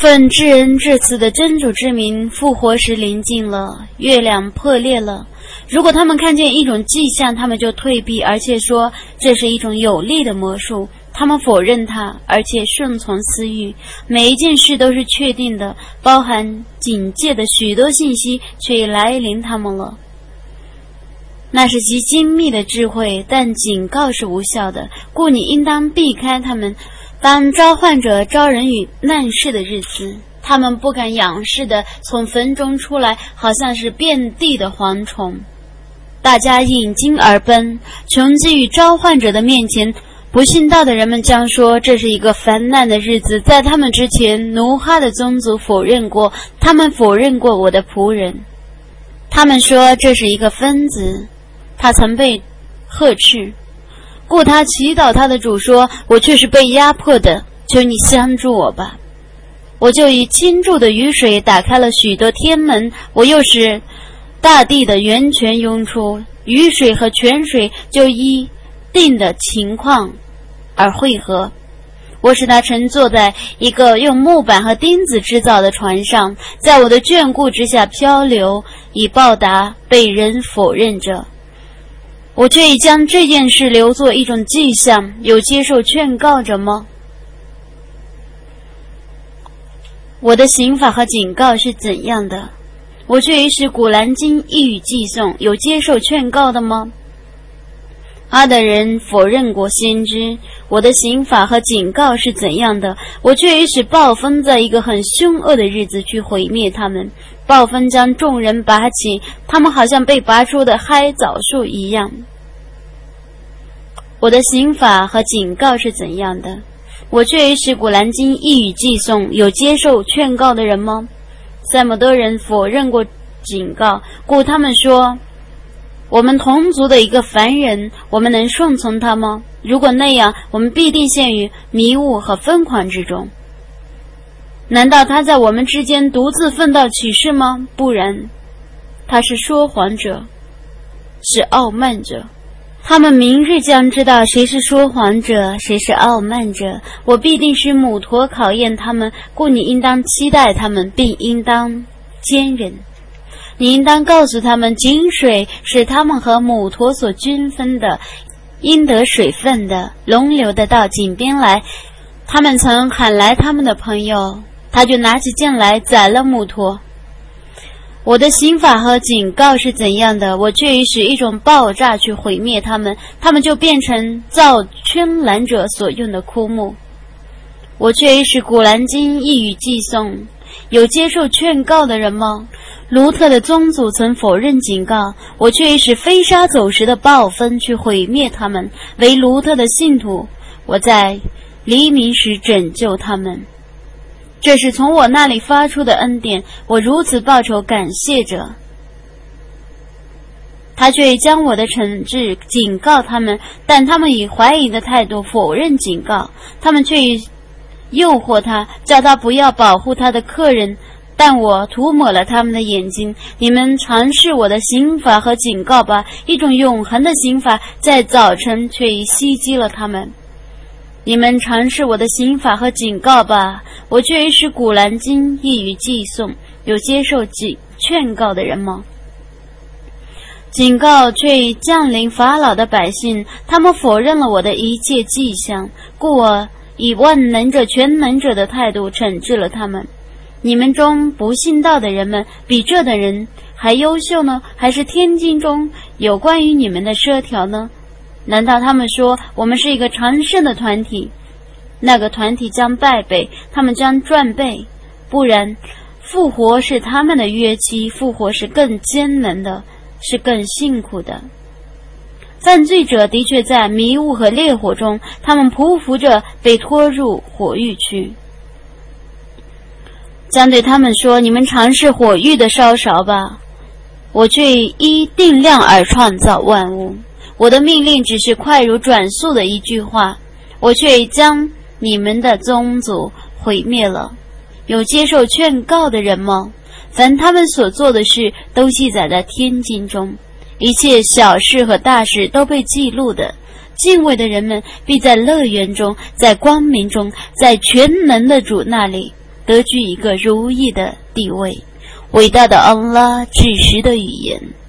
奉至恩至慈的真主之名，复活时临近了，月亮破裂了。如果他们看见一种迹象，他们就退避，而且说这是一种有力的魔术。他们否认它，而且顺从私欲。每一件事都是确定的，包含警戒的许多信息却已来临他们了。那是极精密的智慧，但警告是无效的，故你应当避开他们。当召唤者招人与难事的日子，他们不敢仰视地从坟中出来，好像是遍地的蝗虫。大家引颈而奔，穷极于召唤者的面前。不信道的人们将说这是一个烦难的日子。在他们之前，奴哈的宗族否认过，他们否认过我的仆人。他们说这是一个疯子，他曾被呵斥，故他祈祷他的主说，我却是被压迫的，求你相助我吧。我就以倾注的雨水打开了许多天门，我又使大地的源泉涌出，雨水和泉水就依定的情况而汇合。我使他乘坐在一个用木板和钉子制造的船上，在我的眷顾之下漂流，以报答被人否认者。我却已将这件事留作一种迹象，有接受劝告者吗？我的刑法和警告是怎样的？我却已使古兰经一语寄送，有接受劝告的吗？阿的人否认过先知，我的刑法和警告是怎样的？我却已使暴风在一个很凶恶的日子去毁灭他们。暴风将众人拔起，他们好像被拔出的嗨枣树一样。我的刑法和警告是怎样的？我却已使古兰经一语寄送，有接受劝告的人吗？塞姆德人否认过警告，故他们说，我们同族的一个凡人，我们能顺从他吗？如果那样，我们必定陷于迷雾和疯狂之中。难道他在我们之间独自奋斗启示吗？不然，他是说谎者，是傲慢者。他们明日将知道谁是说谎者，谁是傲慢者。我必定使母驼考验他们，故你应当期待他们，并应当坚忍。你应当告诉他们，井水是他们和母驼所均分的，应得水分的，龙流的到井边来。他们曾喊来他们的朋友，他就拿起剑来宰了母驼。我的刑法和警告是怎样的？我却以使一种爆炸去毁灭他们，他们就变成造圈栏者所用的枯木。我却以使古兰经一语寄送，有接受劝告的人吗？卢特的宗族曾否认警告，我却以使飞沙走石的暴风去毁灭他们。为卢特的信徒，我在黎明时拯救他们。这是从我那里发出的恩典，我如此报酬感谢者。他却将我的惩治警告他们，但他们以怀疑的态度否认警告。他们却以诱惑他，叫他不要保护他的客人，但我涂抹了他们的眼睛。你们尝试我的刑罚和警告吧，一种永恒的刑罚在早晨却已袭击了他们。你们尝试我的刑法和警告吧，我却已使古兰经一语寄送，有接受劝告的人吗？警告却已降临法老的百姓，他们否认了我的一切迹象，故我以万能者全能者的态度惩治了他们。你们中不信道的人们比这等人还优秀呢？还是天经中有关于你们的奢条呢？难道他们说我们是一个长胜的团体？那个团体将败北，他们将赚倍。不然，复活是他们的约期，复活是更艰难的，是更辛苦的。犯罪者的确在迷雾和烈火中，他们匍匐着被拖入火狱去。将对他们说，你们尝试火狱的烧勺吧。我却依定量而创造万物，我的命令只是快如转速的一句话，我却已将你们的宗族毁灭了。有接受劝告的人吗？凡他们所做的事都记载在天经中，一切小事和大事都被记录的。敬畏的人们必在乐园中，在光明中，在全能的主那里。 得居一个如意的地位。伟大的安拉指示的语言。